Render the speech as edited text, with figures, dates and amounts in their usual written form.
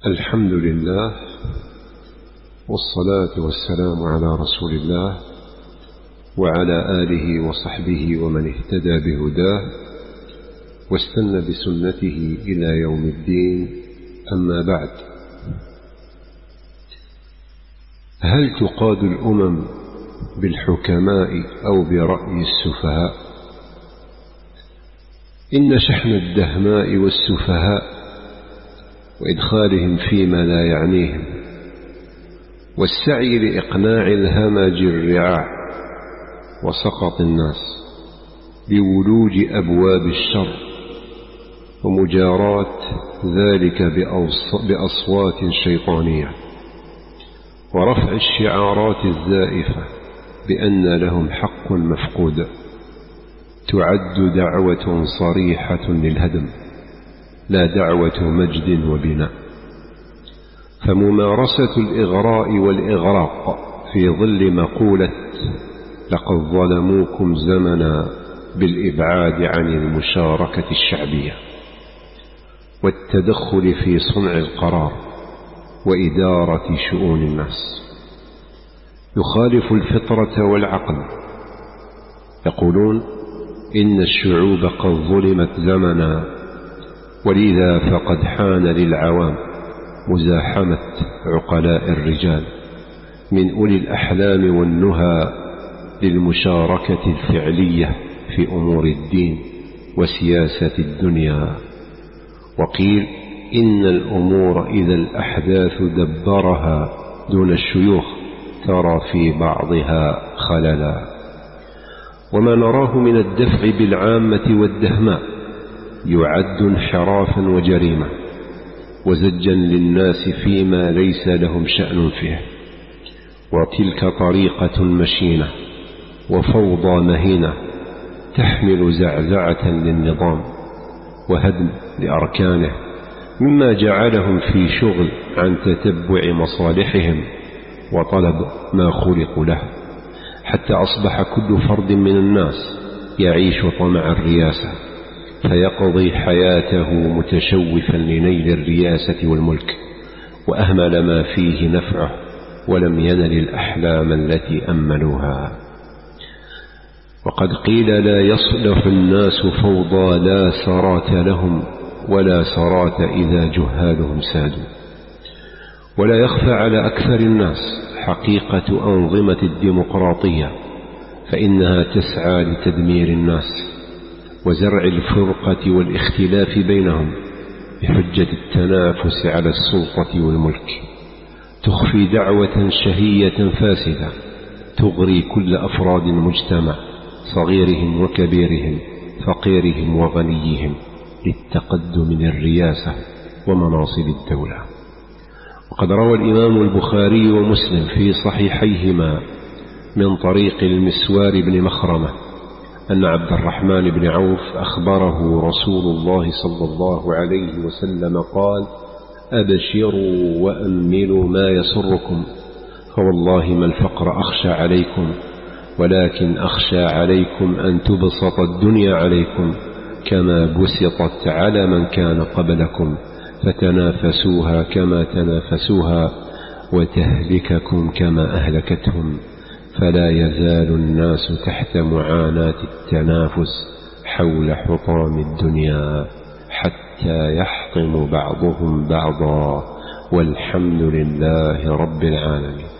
الحمد لله والصلاة والسلام على رسول الله وعلى آله وصحبه ومن اهتدى بهداه واستنى بسنته إلى يوم الدين. أما بعد، هل تقاد الأمم بالحكماء أو برأي السفهاء؟ إن شحن الدهماء والسفهاء وإدخالهم فيما لا يعنيهم والسعي لإقناع الهمج الرعاع وسقط الناس بولوج أبواب الشر ومجاراة ذلك بأصوات شيطانية ورفع الشعارات الزائفة بأن لهم حق مفقود تعد دعوة صريحة للهدم لا دعوة مجد وبناء. فممارسة الإغراء والإغراق في ظل مقولة لقد ظلموكم زمنا بالإبعاد عن المشاركة الشعبية والتدخل في صنع القرار وإدارة شؤون الناس يخالف الفطرة والعقل. يقولون إن الشعوب قد ظلمت زمنا، ولذا فقد حان للعوام مزاحمة عقلاء الرجال من أولي الأحلام والنهى للمشاركة الفعلية في أمور الدين وسياسة الدنيا. وقيل إن الأمور إذا الأحداث دبرها دون الشيوخ ترى في بعضها خللا. وما نراه من الدفع بالعامة والدهماء يعد انحرافا وجريمة وزجا للناس فيما ليس لهم شأن فيه، وتلك طريقة مشينة وفوضى مهينة تحمل زعزعة للنظام وهدم لأركانه، مما جعلهم في شغل عن تتبع مصالحهم وطلب ما خلقوا له، حتى أصبح كل فرد من الناس يعيش طمع الرياسة فيقضي حياته متشوفا لنيل الرياسة والملك، وأهمل ما فيه نفعه ولم ينل الأحلام التي أملوها. وقد قيل لا يصلح الناس فوضى لا سرات لهم ولا سرات إذا جهالهم سادوا. ولا يخفى على أكثر الناس حقيقة أنظمة الديمقراطية، فإنها تسعى لتدمير الناس وزرع الفرقة والاختلاف بينهم بحجة التنافس على السلطة والملك. تخفي دعوة شهية فاسدة تغري كل أفراد المجتمع صغيرهم وكبيرهم فقيرهم وغنيهم للتقدم من الرياسة ومناصب الدولة. وقد روى الإمام البخاري ومسلم في صحيحيهما من طريق المسوار بن مخرمة أن عبد الرحمن بن عوف أخبره رسول الله صلى الله عليه وسلم قال: أبشروا وأملوا ما يسركم، فوالله ما الفقر أخشى عليكم، ولكن أخشى عليكم أن تبسط الدنيا عليكم كما بسطت على من كان قبلكم فتنافسوها كما تنافسوها وتهلككم كما أهلكتهم، فلا يزال الناس تحت معاناة التنافس حول حطام الدنيا حتى يحطم بعضهم بعضا، والحمد لله رب العالمين.